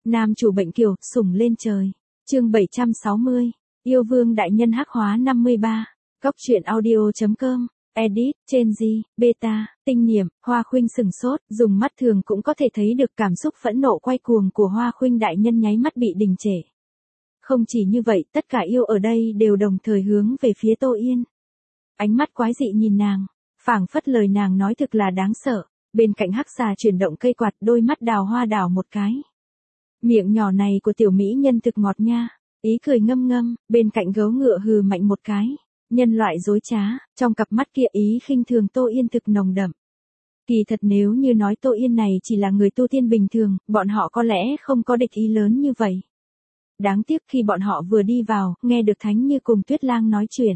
Nam chủ bệnh kiều, sủng lên trời. Chương 760. Yêu vương đại nhân hắc hóa 53. Góc truyện audio.com. Edit, trên G, beta, tinh niệm, Hoa Khuynh sừng sốt, dùng mắt thường cũng có thể thấy được cảm xúc phẫn nộ quay cuồng của Hoa Khuynh đại nhân nháy mắt bị đình trệ. Không chỉ như vậy, tất cả yêu ở đây đều đồng thời hướng về phía Tô Yên. Ánh mắt quái dị nhìn nàng, phảng phất lời nàng nói thực là đáng sợ. Bên cạnh hắc xà chuyển động cây quạt, đôi mắt đào hoa đảo một cái. Miệng nhỏ này của tiểu mỹ nhân thực ngọt nha, ý cười ngâm ngâm, bên cạnh gấu ngựa hừ mạnh một cái. Nhân loại dối trá, trong cặp mắt kia ý khinh thường Tô Yên thực nồng đậm. Kỳ thật nếu như nói Tô Yên này chỉ là người tu tiên bình thường, bọn họ có lẽ không có địch ý lớn như vậy. Đáng tiếc khi bọn họ vừa đi vào, nghe được Thánh Như cùng Tuyết Lang nói chuyện.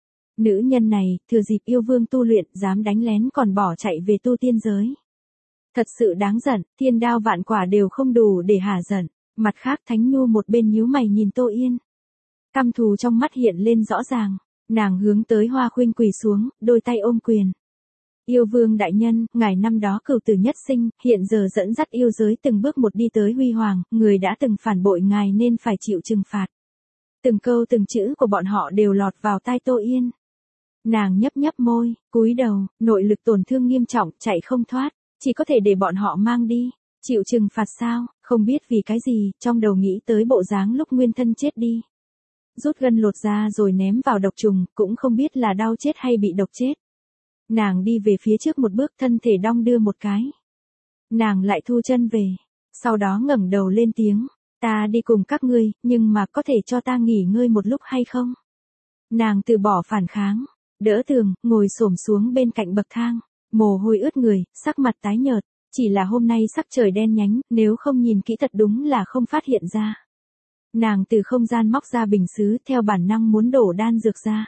Nữ nhân này, thừa dịp yêu vương tu luyện, dám đánh lén còn bỏ chạy về tu tiên giới. Thật sự đáng giận, thiên đao vạn quả đều không đủ để hả giận. Mặt khác Thánh Nhu một bên nhíu mày nhìn Tô Yên. Căm thù trong mắt hiện lên rõ ràng. Nàng hướng tới Hoa Khuynh quỳ xuống, đôi tay ôm quyền. Yêu vương đại nhân, ngài năm đó cửu tử nhất sinh, hiện giờ dẫn dắt yêu giới từng bước một đi tới huy hoàng, người đã từng phản bội ngài nên phải chịu trừng phạt. Từng câu từng chữ của bọn họ đều lọt vào tai Tô Yên. Nàng nhấp nhấp môi, cúi đầu, nội lực tổn thương nghiêm trọng, chạy không thoát, chỉ có thể để bọn họ mang đi. Chịu trừng phạt sao, không biết vì cái gì, trong đầu nghĩ tới bộ dáng lúc nguyên thân chết đi. Rút gân lột ra rồi ném vào độc trùng, cũng không biết là đau chết hay bị độc chết. Nàng đi về phía trước một bước, thân thể đong đưa một cái. Nàng lại thu chân về, sau đó ngẩng đầu lên tiếng, ta đi cùng các ngươi, nhưng mà có thể cho ta nghỉ ngơi một lúc hay không? Nàng từ bỏ phản kháng, đỡ tường, ngồi xổm xuống bên cạnh bậc thang, mồ hôi ướt người, sắc mặt tái nhợt, chỉ là hôm nay sắc trời đen nhánh, nếu không nhìn kỹ thật đúng là không phát hiện ra. Nàng từ không gian móc ra bình sứ, theo bản năng muốn đổ đan dược ra.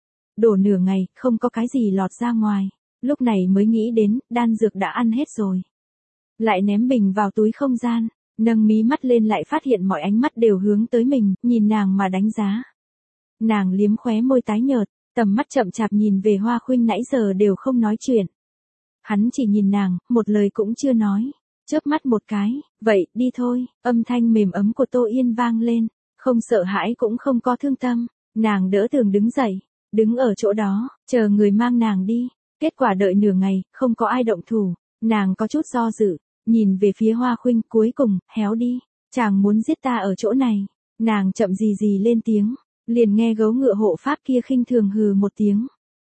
Đổ nửa ngày, không có cái gì lọt ra ngoài, lúc này mới nghĩ đến, đan dược đã ăn hết rồi. Lại ném bình vào túi không gian, nâng mí mắt lên lại phát hiện mọi ánh mắt đều hướng tới mình, nhìn nàng mà đánh giá. Nàng liếm khóe môi tái nhợt, tầm mắt chậm chạp nhìn về Hoa Khuynh nãy giờ đều không nói chuyện. Hắn chỉ nhìn nàng, một lời cũng chưa nói. Chớp mắt một cái, vậy, đi thôi, âm thanh mềm ấm của Tô Yên vang lên, không sợ hãi cũng không có thương tâm, nàng đỡ tường đứng dậy, đứng ở chỗ đó, chờ người mang nàng đi, kết quả đợi nửa ngày, không có ai động thủ, nàng có chút do dự, nhìn về phía Hoa Khuynh, cuối cùng, héo đi, chàng muốn giết ta ở chỗ này, nàng chậm gì gì lên tiếng, liền nghe gấu ngựa hộ pháp kia khinh thường hừ một tiếng.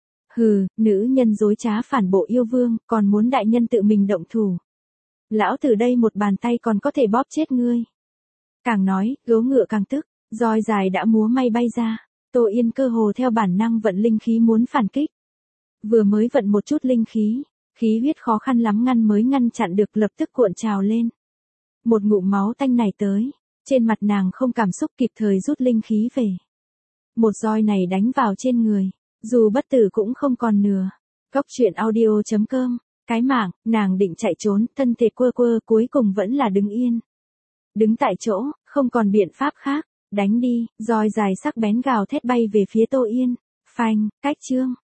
Hừ, nữ nhân dối trá phản bội yêu vương, còn muốn đại nhân tự mình động thủ. Lão từ đây một bàn tay còn có thể bóp chết ngươi. Càng nói, gấu ngựa càng tức, roi dài đã múa may bay ra. Tô Yên cơ hồ theo bản năng vận linh khí muốn phản kích. Vừa mới vận một chút linh khí, khí huyết khó khăn lắm mới ngăn chặn được, lập tức cuộn trào lên. Một ngụm máu tanh này tới, trên mặt nàng không cảm xúc, kịp thời rút linh khí về. Một roi này đánh vào trên người, dù bất tử cũng không còn nửa. Góc truyện audio.com. Cái mạng, nàng định chạy trốn, thân thể quơ quơ, cuối cùng vẫn là đứng yên. Đứng tại chỗ, không còn biện pháp khác, đánh đi, roi dài sắc bén gào thét bay về phía Tô Yên. Phanh, cách chương.